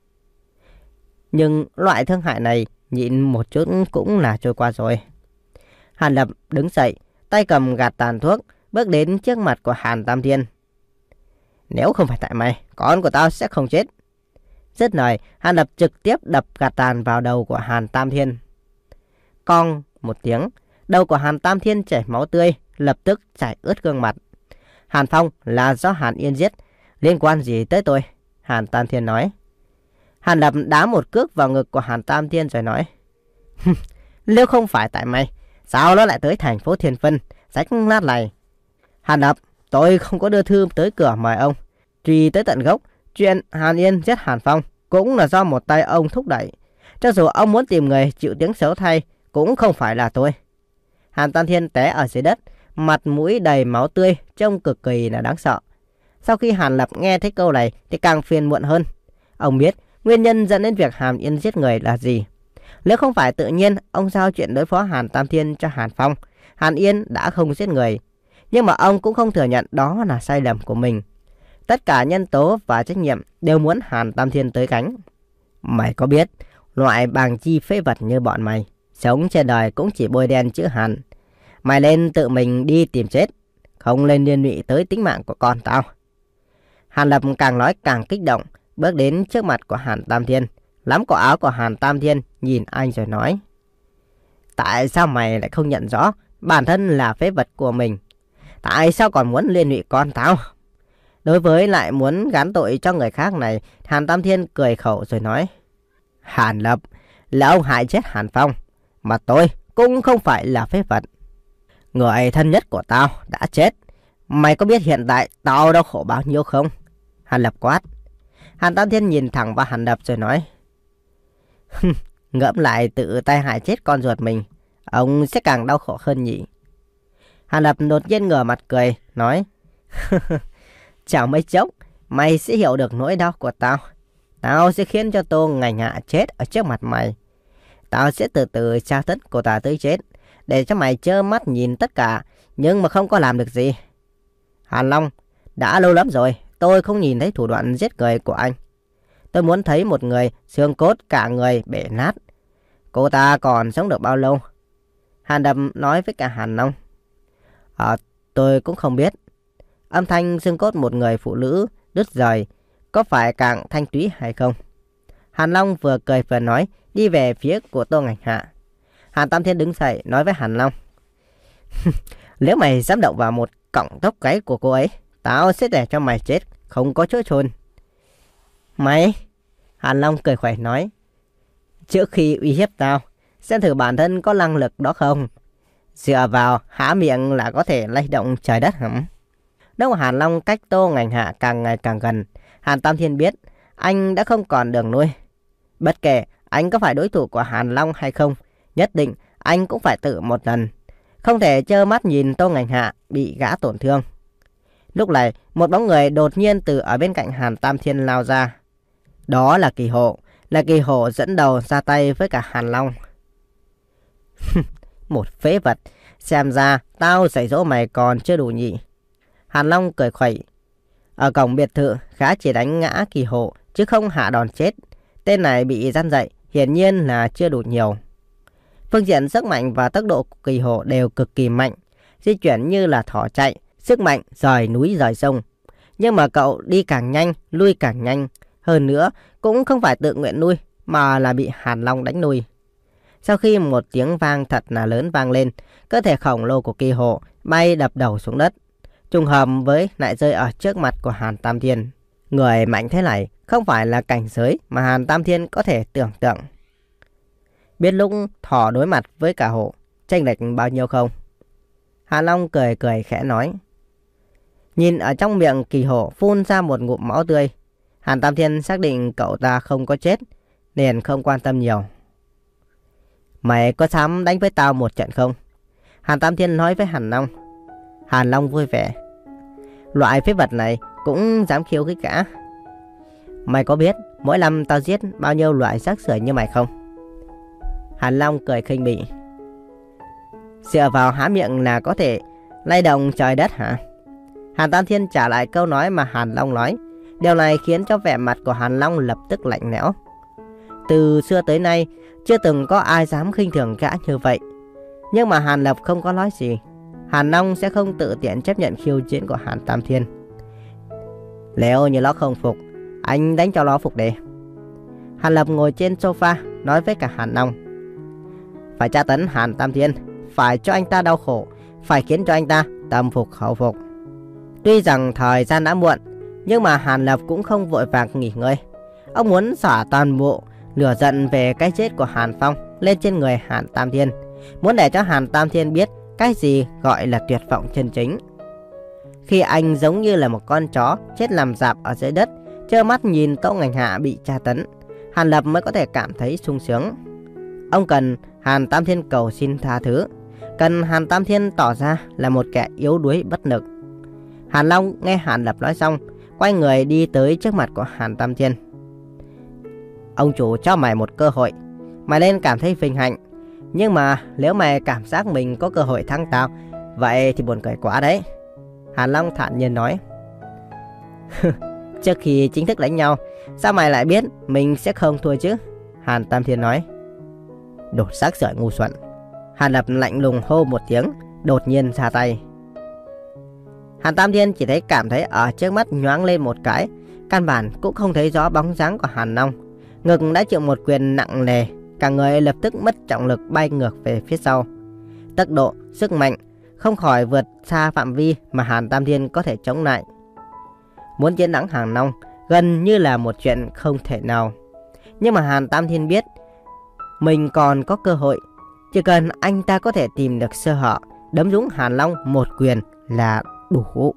Nhưng loại thương hại này nhịn một chút cũng là trôi qua rồi. Hàn Lập đứng dậy, tay cầm gạt tàn thuốc, bước đến trước mặt của Hàn Tam Thiên. Nếu không phải tại mày, con của tao sẽ không chết. Dứt lời, Hàn Lập trực tiếp đập gạt tàn vào đầu của Hàn Tam Thiên. Cong một tiếng, đầu của Hàn Tam Thiên chảy máu tươi, lập tức chảy ướt gương mặt. Hàn Phong là do Hàn Yên giết, liên quan gì tới tôi? Hàn Tam Thiên nói. Hàn Lập đá một cước vào ngực của Hàn Tam Thiên rồi nói. Nếu không phải tại mày, sao nó lại tới thành phố Thiên Vân, rách nát này? Hàn Lập, tôi không có đưa thư tới cửa mời ông. Truy tới tận gốc, chuyện Hàn Yên giết Hàn Phong cũng là do một tay ông thúc đẩy. Cho dù ông muốn tìm người chịu tiếng xấu thay, cũng không phải là tôi. Hàn Tam Thiên té ở dưới đất, mặt mũi đầy máu tươi, trông cực kỳ là đáng sợ. Sau khi Hàn Lập nghe thấy câu này thì càng phiền muộn hơn. Ông biết nguyên nhân dẫn đến việc Hàn Yên giết người là gì. Nếu không phải tự nhiên ông giao chuyện đối phó Hàn Tam Thiên cho Hàn Phong, Hàn Yên đã không giết người. Nhưng mà ông cũng không thừa nhận đó là sai lầm của mình. Tất cả nhân tố và trách nhiệm đều muốn Hàn Tam Thiên tới gánh. Mày có biết, loại bàng chi phế vật như bọn mày, sống trên đời cũng chỉ bôi đen chữ Hàn. Mày lên tự mình đi tìm chết, không lên liên lụy tới tính mạng của con tao. Hàn Lập càng nói càng kích động, bước đến trước mặt của Hàn Tam Thiên, nắm cổ áo của Hàn Tam Thiên, nhìn anh rồi nói. Tại sao mày lại không nhận rõ bản thân là phế vật của mình? Tại sao còn muốn liên lụy con tao? Đối với lại muốn gán tội cho người khác này, Hàn Tam Thiên cười khẩu rồi nói. Hàn Lập, là ông hại chết Hàn Phong, mà tôi cũng không phải là phế vật. Người thân nhất của tao đã chết. Mày có biết hiện tại tao đau khổ bao nhiêu không? Hàn Lập quát. Hàn Tam Thiên nhìn thẳng vào Hàn Lập rồi nói. Ngẫm lại tự tay hại chết con ruột mình, ông sẽ càng đau khổ hơn nhỉ? Hàn Lập đột nhiên ngửa mặt cười, nói. Chẳng mấy chốc, mày sẽ hiểu được nỗi đau của tao. Tao sẽ khiến cho Tô Ngành Hạ chết ở trước mặt mày. Tao sẽ từ từ tra tấn cô ta tới chết, để cho mày trơ mắt nhìn tất cả, nhưng mà không có làm được gì. Hàn Long, đã lâu lắm rồi tôi không nhìn thấy thủ đoạn giết người của anh. Tôi muốn thấy một người xương cốt cả người bể nát. Cô ta còn sống được bao lâu? Hàn Lập nói với cả Hàn Long. À, tôi cũng không biết. Âm thanh xương cốt một người phụ nữ đứt rời có phải càng thanh túy hay không? Hàn Long vừa cười vừa nói, đi về phía của Tô Ngành Hạ. Hàn Tam Thiên đứng dậy nói với Hàn Long. Nếu mày dám động vào một cọng tóc gáy của cô ấy, tao sẽ để cho mày chết, không có chỗ chôn. Mày? Hàn Long cười khỏe nói. Trước khi uy hiếp tao, xem thử bản thân có năng lực đó không? Dựa vào há miệng là có thể lay động trời đất hả? Lúc Hàn Long cách Tô Ngành Hạ càng ngày càng gần, Hàn Tam Thiên biết anh đã không còn đường nuôi. Bất kể anh có phải đối thủ của Hàn Long hay không, nhất định anh cũng phải tự một lần. Không thể trơ mắt nhìn Tô Ngành Hạ bị gã tổn thương. Lúc này, một bóng người đột nhiên từ ở bên cạnh Hàn Tam Thiên lao ra. Đó là Kỳ Hộ, là Kỳ Hộ dẫn đầu ra tay với cả Hàn Long. Một phế vật, xem ra tao dạy dỗ mày còn chưa đủ nhỉ? Hàn Long cười khuẩy. Ở cổng biệt thự, gã chỉ đánh ngã Kỳ Hộ chứ không hạ đòn chết. Tên này bị gian dậy, hiển nhiên là chưa đủ nhiều. Phương diện sức mạnh và tốc độ của Kỳ Hộ đều cực kỳ mạnh, di chuyển như là thỏ chạy, sức mạnh rời núi rời sông. Nhưng mà cậu đi càng nhanh, lui càng nhanh. Hơn nữa, cũng không phải tự nguyện nuôi, mà là bị Hàn Long đánh nuôi. Sau khi một tiếng vang thật là lớn vang lên, cơ thể khổng lồ của Kỳ Hộ bay đập đầu xuống đất, trùng hợp với lại rơi ở trước mặt của Hàn Tam Thiên. Người mạnh thế này không phải là cảnh giới mà Hàn Tam Thiên có thể tưởng tượng. Biết lúc thỏ đối mặt với cả Hộ, chênh lệch bao nhiêu không? Hàn Long cười cười khẽ nói. Nhìn ở trong miệng Kỳ Hộ phun ra một ngụm máu tươi, Hàn Tam Thiên xác định cậu ta không có chết, liền không quan tâm nhiều. Mày có dám đánh với tao một trận không? Hàn Tam Thiên nói với Hàn Long. Hàn Long vui vẻ. Loại phế vật này cũng dám khiêu khích cả. Mày có biết mỗi năm tao giết bao nhiêu loại rác rưởi như mày không? Hàn Long cười khinh bỉ. Dựa vào há miệng là có thể lay động trời đất hả? Hàn Tam Thiên trả lại câu nói mà Hàn Long nói. Điều này khiến cho vẻ mặt của Hàn Long lập tức lạnh lẽo. Từ xưa tới nay, chưa từng có ai dám khinh thường gã như vậy. Nhưng mà Hàn Lập không có nói gì. Hàn Long sẽ không tự tiện chấp nhận khiêu chiến của Hàn Tam Thiên. Nếu như nó không phục, anh đánh cho nó phục đi. Hàn Lập ngồi trên sofa nói với cả Hàn Long. Phải tra tấn Hàn Tam Thiên, phải cho anh ta đau khổ, phải khiến cho anh ta tâm phục khẩu phục. Tuy rằng thời gian đã muộn, nhưng mà Hàn Lập cũng không vội vàng nghỉ ngơi. Ông muốn xả toàn bộ lửa giận về cái chết của Hàn Phong lên trên người Hàn Tam Thiên, muốn để cho Hàn Tam Thiên biết cái gì gọi là tuyệt vọng chân chính. Khi anh giống như là một con chó chết nằm rạp ở dưới đất, trơ mắt nhìn Tâu Ngành Hạ bị tra tấn, Hàn Lập mới có thể cảm thấy sung sướng. Ông cần Hàn Tam Thiên cầu xin tha thứ, cần Hàn Tam Thiên tỏ ra là một kẻ yếu đuối bất lực. Hàn Long nghe Hàn Lập nói xong, quay người đi tới trước mặt của Hàn Tam Thiên. Ông chủ cho mày một cơ hội, mày nên cảm thấy vinh hạnh. Nhưng mà nếu mày cảm giác mình có cơ hội thắng tao, vậy thì buồn cười quá đấy. Hàn Long thản nhiên nói. Trước khi chính thức đánh nhau, sao mày lại biết mình sẽ không thua chứ? Hàn Tam Thiên nói. Đồ xác sợi ngu xuẩn. Hàn Lập lạnh lùng hô một tiếng, đột nhiên ra tay. Hàn Tam Thiên chỉ thấy cảm thấy ở trước mắt nhoáng lên một cái, căn bản cũng không thấy rõ bóng dáng của Hàn Long. Ngực đã chịu một quyền nặng nề, cả người lập tức mất trọng lực bay ngược về phía sau. Tốc độ, sức mạnh không khỏi vượt xa phạm vi mà Hàn Tam Thiên có thể chống lại. Muốn chiến thắng Hàn Long gần như là một chuyện không thể nào. Nhưng mà Hàn Tam Thiên biết mình còn có cơ hội. Chỉ cần anh ta có thể tìm được sơ hở, đấm trúng Hàn Long một quyền là đủ.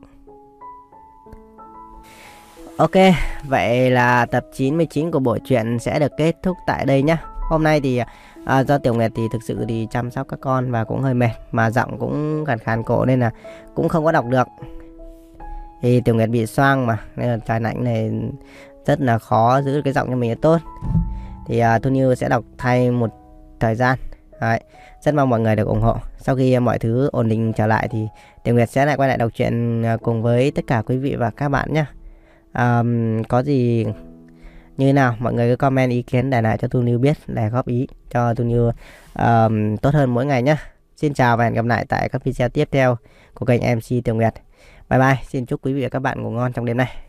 Ok, vậy là tập chín mươi chín của bộ truyện sẽ được kết thúc tại đây nhé. Hôm nay thì à, do Tiểu Nguyệt thì thực sự thì chăm sóc các con và cũng hơi mệt, mà giọng cũng khàn khàn cổ nên là cũng không có đọc được. Thì Tiểu Nguyệt bị xoang mà, nên là trời lạnh này rất là khó giữ cái giọng cho mình tốt. Thì uh, Thu Như sẽ đọc thay một thời gian. Đấy, rất mong mọi người được ủng hộ. Sau khi mọi thứ ổn định trở lại thì Tiểu Nguyệt sẽ lại quay lại đọc truyện cùng với tất cả quý vị và các bạn nhé. Um, có gì như thế nào mọi người cứ comment ý kiến để lại cho Thu Như biết, để góp ý cho Thu Như um, tốt hơn mỗi ngày nhé. Xin chào và hẹn gặp lại tại các video tiếp theo của kênh em xê Tiểu Nguyệt. Bye bye, xin chúc quý vị và các bạn ngủ ngon trong đêm nay.